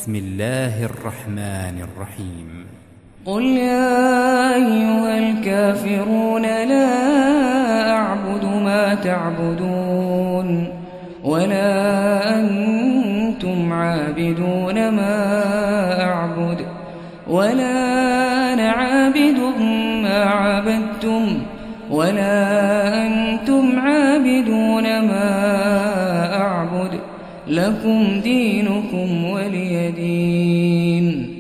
بسم الله الرحمن الرحيم قل يا أيها الكافرون لا أعبد ما تعبدون ولا أنتم عابدون ما أعبد ولا أنا عابد ما عبدتم ولا أنتم عابدون ما أعبد لكم دينكم ولي دين.